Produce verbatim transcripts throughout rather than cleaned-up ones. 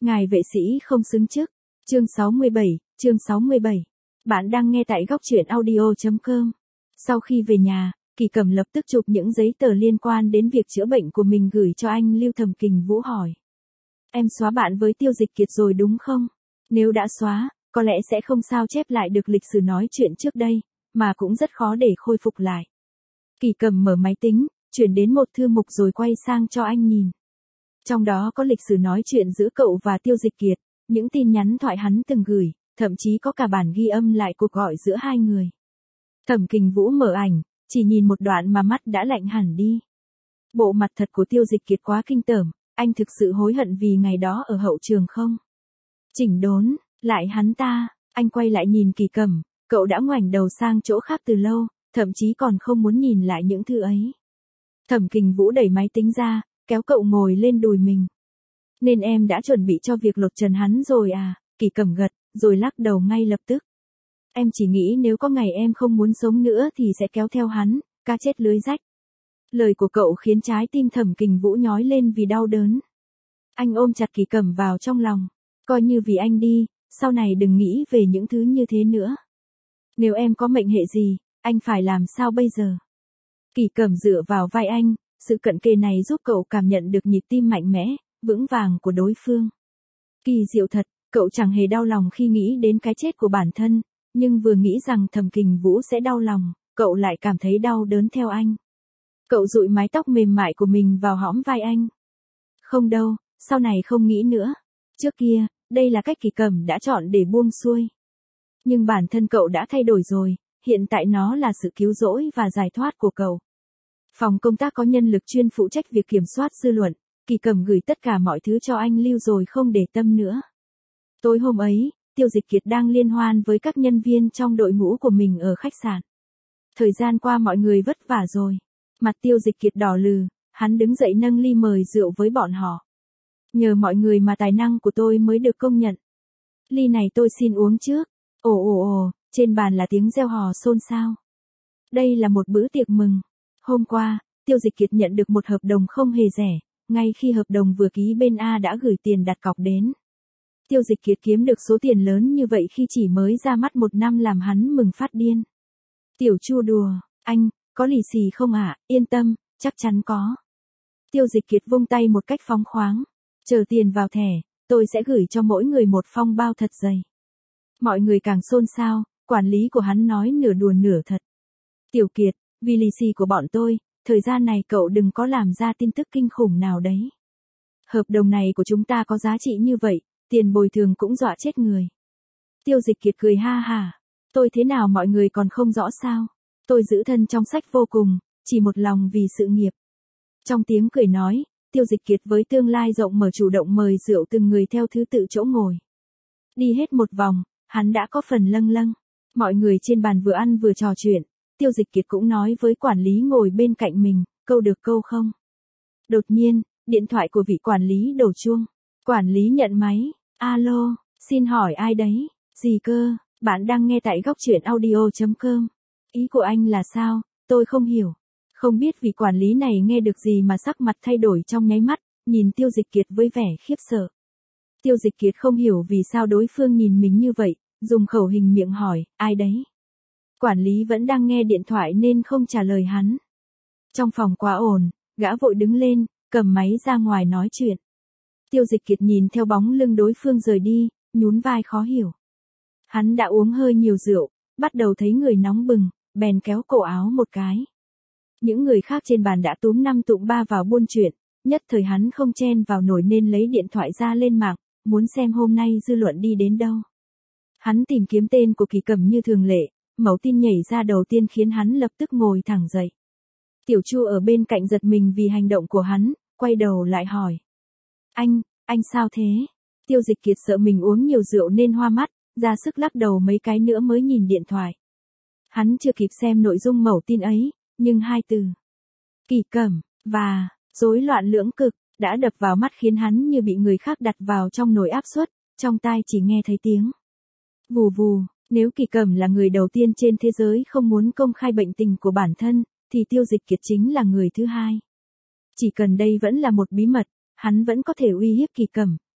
Ngài vệ sĩ không xứng chức. Chương sáu mươi bảy, chương sáu mươi bảy. Bạn đang nghe tại góc truyện audio chấm com. Sau khi về nhà, Kỳ Cẩm lập tức chụp những giấy tờ liên quan đến việc chữa bệnh của mình gửi cho anh Lưu Thẩm Kình Vũ hỏi. Em xóa bạn với Tiêu Dịch Kiệt rồi đúng không? Nếu đã xóa, có lẽ sẽ không sao chép lại được lịch sử nói chuyện trước đây, mà cũng rất khó để khôi phục lại. Kỳ Cẩm mở máy tính, chuyển đến một thư mục rồi quay sang cho anh nhìn. Trong đó có lịch sử nói chuyện giữa cậu và Tiêu Dịch Kiệt, những tin nhắn thoại hắn từng gửi, thậm chí có cả bản ghi âm lại cuộc gọi giữa hai người. Thẩm Kình Vũ mở ảnh, chỉ nhìn một đoạn mà mắt đã lạnh hẳn đi. Bộ mặt thật của Tiêu Dịch Kiệt quá kinh tởm, anh thực sự hối hận vì ngày đó ở hậu trường không? Chỉnh đốn, lại hắn ta, anh quay lại nhìn Kỳ Cẩm, cậu đã ngoảnh đầu sang chỗ khác từ lâu, thậm chí còn không muốn nhìn lại những thư ấy. Thẩm Kình Vũ đẩy máy tính ra, kéo cậu ngồi lên đùi mình. Nên em đã chuẩn bị cho việc lột trần hắn rồi à? Kỳ Cẩm gật, rồi lắc đầu ngay lập tức. Em chỉ nghĩ nếu có ngày em không muốn sống nữa thì sẽ kéo theo hắn, cá chết lưới rách. Lời của cậu khiến trái tim Thẩm Kình Vũ nhói lên vì đau đớn. Anh ôm chặt Kỳ Cẩm vào trong lòng. Coi như vì anh đi, sau này đừng nghĩ về những thứ như thế nữa. Nếu em có mệnh hệ gì, anh phải làm sao bây giờ? Kỳ Cẩm dựa vào vai anh, sự cận kề này giúp cậu cảm nhận được nhịp tim mạnh mẽ, vững vàng của đối phương. Kỳ diệu thật, cậu chẳng hề đau lòng khi nghĩ đến cái chết của bản thân, nhưng vừa nghĩ rằng Thẩm Kình Vũ sẽ đau lòng, cậu lại cảm thấy đau đớn theo anh. Cậu dụi mái tóc mềm mại của mình vào hõm vai anh. Không đâu, sau này không nghĩ nữa. Trước kia, đây là cách Kỳ Cẩm đã chọn để buông xuôi. Nhưng bản thân cậu đã thay đổi rồi, hiện tại nó là sự cứu rỗi và giải thoát của cậu. Phòng công tác có nhân lực chuyên phụ trách việc kiểm soát dư luận, Kỳ Cẩm gửi tất cả mọi thứ cho anh Lưu rồi không để tâm nữa. Tối hôm ấy, Tiêu Dịch Kiệt đang liên hoan với các nhân viên trong đội ngũ của mình ở khách sạn. Thời gian qua mọi người vất vả rồi. Mặt Tiêu Dịch Kiệt đỏ lừ, hắn đứng dậy nâng ly mời rượu với bọn họ. Nhờ mọi người mà tài năng của tôi mới được công nhận. Ly này tôi xin uống trước. Ồ ồ ồ, trên bàn là tiếng reo hò xôn xao. Đây là một bữa tiệc mừng. Hôm qua, Tiêu Dịch Kiệt nhận được một hợp đồng không hề rẻ, ngay khi hợp đồng vừa ký bên A đã gửi tiền đặt cọc đến. Tiêu Dịch Kiệt kiếm được số tiền lớn như vậy khi chỉ mới ra mắt một năm làm hắn mừng phát điên. Tiểu Chu đùa, anh, có lì xì không ạ? À? Yên tâm, chắc chắn có. Tiêu Dịch Kiệt vung tay một cách phóng khoáng. Chờ tiền vào thẻ, tôi sẽ gửi cho mỗi người một phong bao thật dày. Mọi người càng xôn xao, quản lý của hắn nói nửa đùa nửa thật. Tiểu Kiệt, vì lì xì của bọn tôi, thời gian này cậu đừng có làm ra tin tức kinh khủng nào đấy. Hợp đồng này của chúng ta có giá trị như vậy, tiền bồi thường cũng dọa chết người. Tiêu Dịch Kiệt cười ha hả. Tôi thế nào mọi người còn không rõ sao? Tôi giữ thân trong sách vô cùng, chỉ một lòng vì sự nghiệp. Trong tiếng cười nói, Tiêu Dịch Kiệt với tương lai rộng mở chủ động mời rượu từng người theo thứ tự chỗ ngồi. Đi hết một vòng, hắn đã có phần lâng lâng. Mọi người trên bàn vừa ăn vừa trò chuyện. Tiêu Dịch Kiệt cũng nói với quản lý ngồi bên cạnh mình, câu được câu không. Đột nhiên, điện thoại của vị quản lý đổ chuông. Quản lý nhận máy. Alo, xin hỏi ai đấy? Gì cơ? Bạn đang nghe tại góc truyện audio chấm com. Ý của anh là sao? Tôi không hiểu. Không biết vị quản lý này nghe được gì mà sắc mặt thay đổi trong nháy mắt, nhìn Tiêu Dịch Kiệt với vẻ khiếp sợ. Tiêu Dịch Kiệt không hiểu vì sao đối phương nhìn mình như vậy, dùng khẩu hình miệng hỏi, ai đấy? Quản lý vẫn đang nghe điện thoại nên không trả lời hắn. Trong phòng quá ồn, gã vội đứng lên, cầm máy ra ngoài nói chuyện. Tiêu Dịch Kiệt nhìn theo bóng lưng đối phương rời đi, nhún vai khó hiểu. Hắn đã uống hơi nhiều rượu, bắt đầu thấy người nóng bừng, bèn kéo cổ áo một cái. Những người khác trên bàn đã túm năm tụm ba vào buôn chuyện, nhất thời hắn không chen vào nổi nên lấy điện thoại ra lên mạng, muốn xem hôm nay dư luận đi đến đâu. Hắn tìm kiếm tên của Kỳ Cẩm như thường lệ, mẩu tin nhảy ra đầu tiên khiến hắn lập tức ngồi thẳng dậy. Tiểu Chu ở bên cạnh giật mình vì hành động của hắn, quay đầu lại hỏi. Anh, anh sao thế? Tiêu Dịch Kiệt sợ mình uống nhiều rượu nên hoa mắt, ra sức lắc đầu mấy cái nữa mới nhìn điện thoại. Hắn chưa kịp xem nội dung mẩu tin ấy, nhưng hai từ Kỳ Cẩm và rối loạn lưỡng cực đã đập vào mắt khiến hắn như bị người khác đặt vào trong nồi áp suất, trong tai chỉ nghe thấy tiếng vù vù. Nếu Kỳ Cẩm là người đầu tiên trên thế giới không muốn công khai bệnh tình của bản thân, thì Tiêu Dịch Kiệt chính là người thứ hai. Chỉ cần đây vẫn là một bí mật, hắn vẫn có thể uy hiếp Kỳ Cẩm,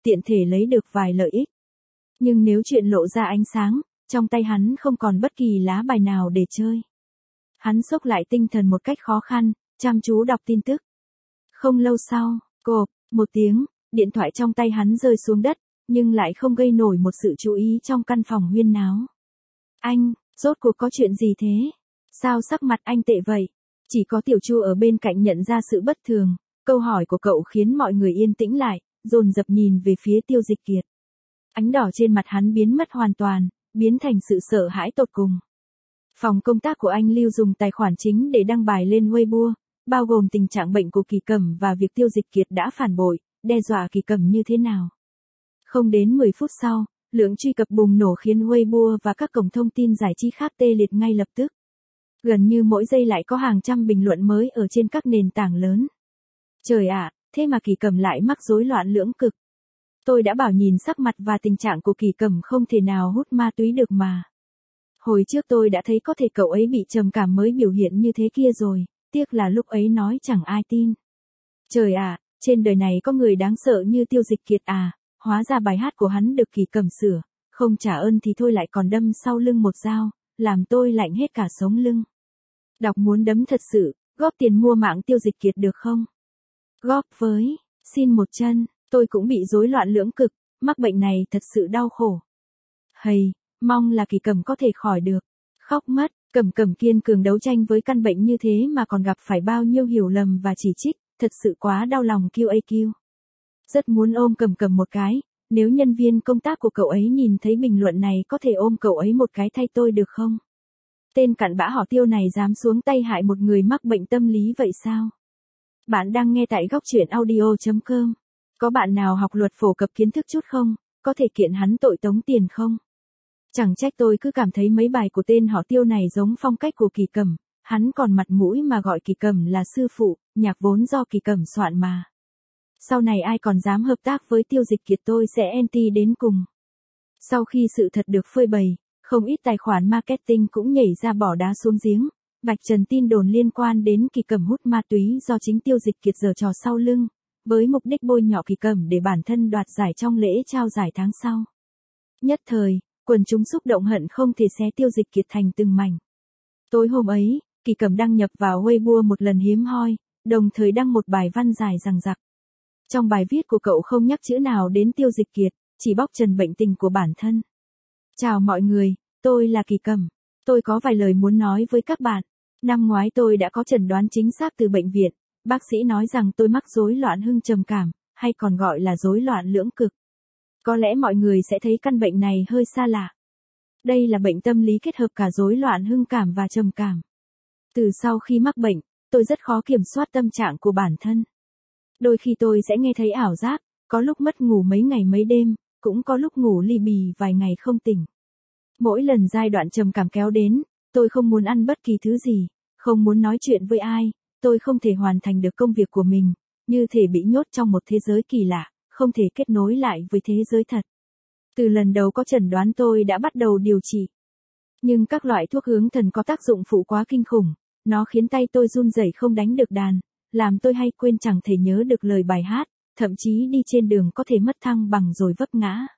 tiện thể lấy được vài lợi ích. Nhưng nếu chuyện lộ ra ánh sáng, trong tay hắn không còn bất kỳ lá bài nào để chơi. Hắn xốc lại tinh thần một cách khó khăn, chăm chú đọc tin tức. Không lâu sau, cộp, một tiếng, điện thoại trong tay hắn rơi xuống đất, nhưng lại không gây nổi một sự chú ý trong căn phòng huyên náo. Anh, rốt cuộc có chuyện gì thế? Sao sắc mặt anh tệ vậy? Chỉ có Tiểu Chu ở bên cạnh nhận ra sự bất thường, câu hỏi của cậu khiến mọi người yên tĩnh lại, dồn dập nhìn về phía Tiêu Dịch Kiệt. Ánh đỏ trên mặt hắn biến mất hoàn toàn, biến thành sự sợ hãi tột cùng. Phòng công tác của anh Lưu dùng tài khoản chính để đăng bài lên Weibo, bao gồm tình trạng bệnh của Kỳ Cẩm và việc Tiêu Dịch Kiệt đã phản bội, đe dọa Kỳ Cẩm như thế nào. Không đến mười phút sau, lượng truy cập bùng nổ khiến Weibo và các cổng thông tin giải trí khác tê liệt ngay lập tức. Gần như mỗi giây lại có hàng trăm bình luận mới ở trên các nền tảng lớn. Trời ạ, thế mà Kỳ Cẩm lại mắc rối loạn lưỡng cực. Tôi đã bảo nhìn sắc mặt và tình trạng của Kỳ Cẩm không thể nào hút ma túy được mà. Hồi trước tôi đã thấy có thể cậu ấy bị trầm cảm mới biểu hiện như thế kia rồi, tiếc là lúc ấy nói chẳng ai tin. Trời ạ, trên đời này có người đáng sợ như Tiêu Dịch Kiệt à, hóa ra bài hát của hắn được Kỳ Cẩm sửa, không trả ơn thì thôi lại còn đâm sau lưng một dao, làm tôi lạnh hết cả sống lưng. Đọc muốn đấm thật sự, góp tiền mua mạng Tiêu Dịch Kiệt được không? Góp với, xin một chân, tôi cũng bị rối loạn lưỡng cực, mắc bệnh này thật sự đau khổ. Hầy, mong là Kỳ Cẩm có thể khỏi được. Khóc mất, Cẩm Cẩm kiên cường đấu tranh với căn bệnh như thế mà còn gặp phải bao nhiêu hiểu lầm và chỉ trích, thật sự quá đau lòng quy a quy. Rất muốn ôm Cẩm Cẩm một cái, nếu nhân viên công tác của cậu ấy nhìn thấy bình luận này có thể ôm cậu ấy một cái thay tôi được không? Tên cặn bã họ Tiêu này dám xuống tay hại một người mắc bệnh tâm lý vậy sao? Bạn đang nghe tại góc truyện audio chấm com. Có bạn nào học luật phổ cập kiến thức chút không? Có thể kiện hắn tội tống tiền không? Chẳng trách tôi cứ cảm thấy mấy bài của tên họ Tiêu này giống phong cách của Kỳ Cẩm, hắn còn mặt mũi mà gọi Kỳ Cẩm là sư phụ, nhạc vốn do Kỳ Cẩm soạn mà. Sau này ai còn dám hợp tác với Tiêu Dịch Kiệt tôi sẽ anti đến cùng. Sau khi sự thật được phơi bày, không ít tài khoản marketing cũng nhảy ra bỏ đá xuống giếng, vạch trần tin đồn liên quan đến Kỳ Cẩm hút ma túy do chính Tiêu Dịch Kiệt giở trò sau lưng, với mục đích bôi nhọ Kỳ Cẩm để bản thân đoạt giải trong lễ trao giải tháng sau. Nhất thời, quần chúng xúc động hận không thể xé Tiêu Dịch Kiệt thành từng mảnh. Tối hôm ấy, Kỳ Cẩm đăng nhập vào Weibo một lần hiếm hoi, đồng thời đăng một bài văn dài dằng dặc. Trong bài viết của cậu không nhắc chữ nào đến Tiêu Dịch Kiệt, chỉ bóc trần bệnh tình của bản thân. Chào mọi người, tôi là Kỳ Cẩm. Tôi có vài lời muốn nói với các bạn. Năm ngoái tôi đã có chẩn đoán chính xác từ bệnh viện, bác sĩ nói rằng tôi mắc rối loạn hưng trầm cảm, hay còn gọi là rối loạn lưỡng cực. Có lẽ mọi người sẽ thấy căn bệnh này hơi xa lạ. Đây là bệnh tâm lý kết hợp cả rối loạn hưng cảm và trầm cảm. Từ sau khi mắc bệnh, tôi rất khó kiểm soát tâm trạng của bản thân. Đôi khi tôi sẽ nghe thấy ảo giác, có lúc mất ngủ mấy ngày mấy đêm, cũng có lúc ngủ li bì vài ngày không tỉnh. Mỗi lần giai đoạn trầm cảm kéo đến, tôi không muốn ăn bất kỳ thứ gì, không muốn nói chuyện với ai, tôi không thể hoàn thành được công việc của mình, như thể bị nhốt trong một thế giới kỳ lạ, không thể kết nối lại với thế giới thật. Từ lần đầu có chẩn đoán tôi đã bắt đầu điều trị. Nhưng các loại thuốc hướng thần có tác dụng phụ quá kinh khủng, nó khiến tay tôi run rẩy không đánh được đàn, làm tôi hay quên chẳng thể nhớ được lời bài hát, thậm chí đi trên đường có thể mất thăng bằng rồi vấp ngã.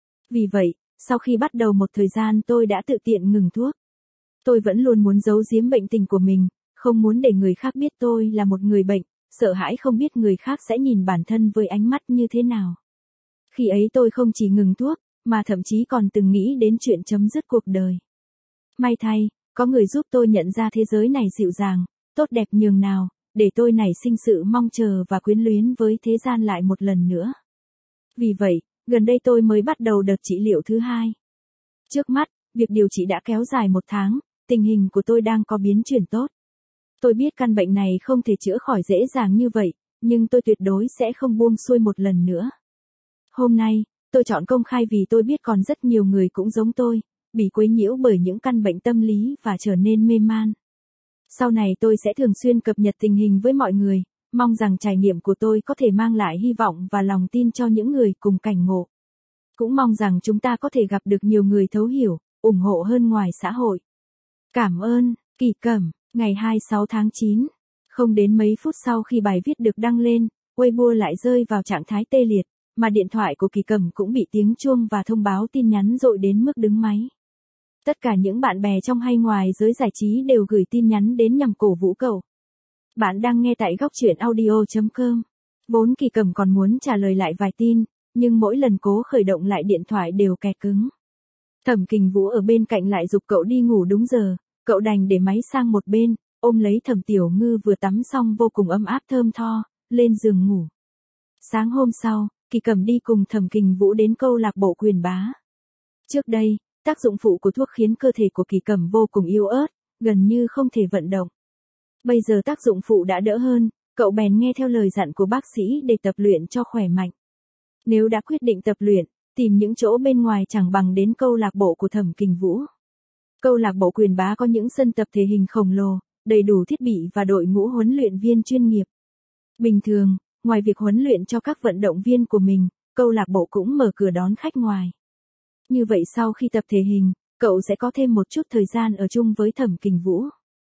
Vì vậy, sau khi bắt đầu một thời gian tôi đã tự tiện ngừng thuốc. Tôi vẫn luôn muốn giấu giếm bệnh tình của mình, không muốn để người khác biết tôi là một người bệnh, sợ hãi không biết người khác sẽ nhìn bản thân với ánh mắt như thế nào. Khi ấy tôi không chỉ ngừng thuốc, mà thậm chí còn từng nghĩ đến chuyện chấm dứt cuộc đời. May thay, có người giúp tôi nhận ra thế giới này dịu dàng, tốt đẹp nhường nào, để tôi nảy sinh sự mong chờ và quyến luyến với thế gian lại một lần nữa. Vì vậy, gần đây tôi mới bắt đầu đợt trị liệu thứ hai. Trước mắt, việc điều trị đã kéo dài một tháng, tình hình của tôi đang có biến chuyển tốt. Tôi biết căn bệnh này không thể chữa khỏi dễ dàng như vậy, nhưng tôi tuyệt đối sẽ không buông xuôi một lần nữa. Hôm nay, tôi chọn công khai vì tôi biết còn rất nhiều người cũng giống tôi, bị quấy nhiễu bởi những căn bệnh tâm lý và trở nên mê man. Sau này tôi sẽ thường xuyên cập nhật tình hình với mọi người, mong rằng trải nghiệm của tôi có thể mang lại hy vọng và lòng tin cho những người cùng cảnh ngộ. Cũng mong rằng chúng ta có thể gặp được nhiều người thấu hiểu, ủng hộ hơn ngoài xã hội. Cảm ơn, Kỳ Cẩm, ngày hai mươi sáu tháng chín. Không đến mấy phút sau khi bài viết được đăng lên, Weibo lại rơi vào trạng thái tê liệt, mà điện thoại của Kỳ Cẩm cũng bị tiếng chuông và thông báo tin nhắn dội đến mức đứng máy. Tất cả những bạn bè trong hay ngoài giới giải trí đều gửi tin nhắn đến nhằm cổ vũ cậu. Bạn đang nghe tại góc truyện audio chấm com. Vốn Kỳ Cẩm còn muốn trả lời lại vài tin, nhưng mỗi lần cố khởi động lại điện thoại đều kẹt cứng. Thẩm Kình Vũ ở bên cạnh lại giục cậu đi ngủ đúng giờ, cậu đành để máy sang một bên, ôm lấy Thẩm Tiểu Ngư vừa tắm xong vô cùng ấm áp thơm tho, lên giường ngủ. Sáng hôm sau, Kỳ Cẩm đi cùng Thẩm Kình Vũ đến câu lạc bộ Quyền Bá. Trước đây, tác dụng phụ của thuốc khiến cơ thể của Kỳ Cẩm vô cùng yếu ớt, gần như không thể vận động. Bây giờ tác dụng phụ đã đỡ hơn, cậu bèn nghe theo lời dặn của bác sĩ để tập luyện cho khỏe mạnh. Nếu đã quyết định tập luyện, tìm những chỗ bên ngoài chẳng bằng đến câu lạc bộ của Thẩm Kình Vũ. Câu lạc bộ Quyền Bá có những sân tập thể hình khổng lồ, đầy đủ thiết bị và đội ngũ huấn luyện viên chuyên nghiệp. Bình thường, ngoài việc huấn luyện cho các vận động viên của mình, câu lạc bộ cũng mở cửa đón khách ngoài. Như vậy sau khi tập thể hình, cậu sẽ có thêm một chút thời gian ở chung với Thẩm Kình Vũ.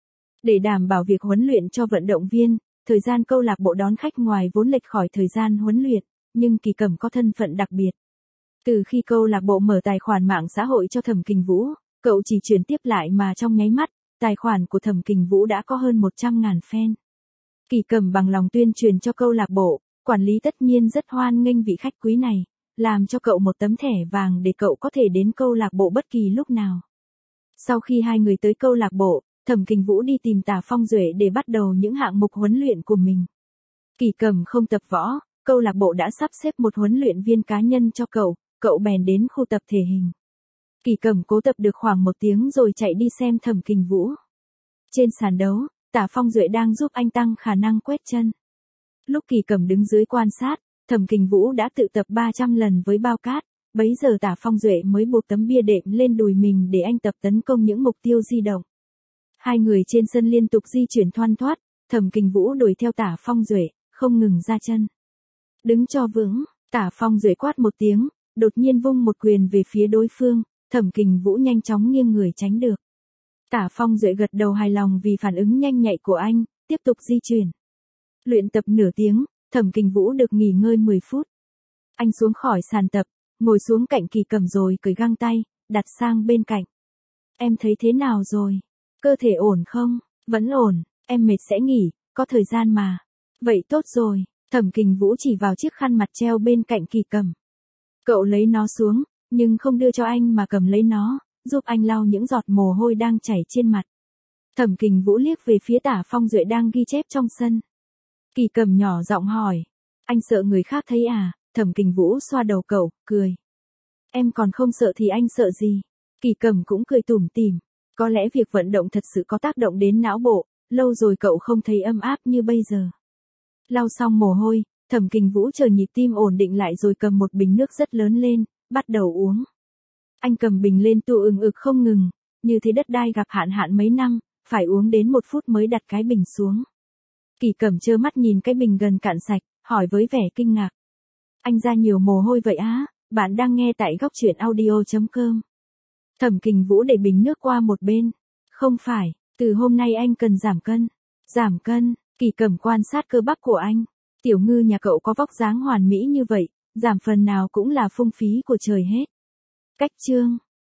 Để đảm bảo việc huấn luyện cho vận động viên, thời gian câu lạc bộ đón khách ngoài vốn lệch khỏi thời gian huấn luyện, nhưng Kỳ Cẩm có thân phận đặc biệt. Từ khi câu lạc bộ mở tài khoản mạng xã hội cho Thẩm Kình Vũ, cậu chỉ chuyển tiếp lại mà trong nháy mắt, tài khoản của Thẩm Kình Vũ đã có hơn một trăm ngàn fan. Kỳ Cẩm bằng lòng tuyên truyền cho câu lạc bộ, quản lý tất nhiên rất hoan nghênh vị khách quý này, làm cho cậu một tấm thẻ vàng để cậu có thể đến câu lạc bộ bất kỳ lúc nào. Sau khi hai người tới câu lạc bộ, Thẩm Kình Vũ đi tìm Tả Phong Duệ để bắt đầu những hạng mục huấn luyện của mình. Kỳ Cẩm không tập võ, câu lạc bộ đã sắp xếp một huấn luyện viên cá nhân cho cậu, cậu bèn đến khu tập thể hình. Kỳ Cẩm cố tập được khoảng một tiếng rồi chạy đi xem Thẩm Kình Vũ. Trên sàn đấu, Tả Phong Duệ đang giúp anh tăng khả năng quét chân. Lúc Kỳ Cẩm đứng dưới quan sát, Thẩm Kình Vũ đã tự tập ba trăm lần với bao cát, bấy giờ Tả Phong Duệ mới buộc tấm bia đệm lên đùi mình để anh tập tấn công những mục tiêu di động. Hai người trên sân liên tục di chuyển thoăn thoắt, Thẩm Kình Vũ đuổi theo Tả Phong Duệ, không ngừng ra chân. Đứng cho vững, Tả Phong Duệ quát một tiếng, đột nhiên vung một quyền về phía đối phương, Thẩm Kình Vũ nhanh chóng nghiêng người tránh được. Tả Phong Duệ gật đầu hài lòng vì phản ứng nhanh nhạy của anh, tiếp tục di chuyển. Luyện tập nửa tiếng, Thẩm Kình Vũ được nghỉ ngơi mười phút. Anh xuống khỏi sàn tập, ngồi xuống cạnh Kỳ Cẩm rồi cởi găng tay, đặt sang bên cạnh. Em thấy thế nào rồi? Cơ thể ổn không? Vẫn ổn, em mệt sẽ nghỉ, có thời gian mà. Vậy tốt rồi, Thẩm Kình Vũ chỉ vào chiếc khăn mặt treo bên cạnh Kỳ Cẩm. Cậu lấy nó xuống, nhưng không đưa cho anh mà cầm lấy nó, giúp anh lau những giọt mồ hôi đang chảy trên mặt. Thẩm Kình Vũ liếc về phía Tả Phong Duệ đang ghi chép trong sân. Kỳ Cẩm nhỏ giọng hỏi, anh sợ người khác thấy à? Thẩm Kình Vũ xoa đầu cậu, cười. Em còn không sợ thì anh sợ gì? Kỳ Cẩm cũng cười tủm tỉm. Có lẽ việc vận động thật sự có tác động đến não bộ, lâu rồi cậu không thấy ấm áp như bây giờ. Lau xong mồ hôi, Thẩm Kình Vũ chờ nhịp tim ổn định lại rồi cầm một bình nước rất lớn lên, bắt đầu uống. Anh cầm bình lên tu ừng ực không ngừng, như thế đất đai gặp hạn hạn mấy năm, phải uống đến một phút mới đặt cái bình xuống. Kỳ Cẩm trơ mắt nhìn cái bình gần cạn sạch, hỏi với vẻ kinh ngạc. Anh ra nhiều mồ hôi vậy á? Bạn đang nghe tại góc truyện audio chấm com. Thẩm Kình Vũ để bình nước qua một bên. Không phải, từ hôm nay anh cần giảm cân. Giảm cân, Kỳ Cẩm quan sát cơ bắp của anh. Tiểu Ngư nhà cậu có vóc dáng hoàn mỹ như vậy, giảm phần nào cũng là phung phí của trời hết. Cách chương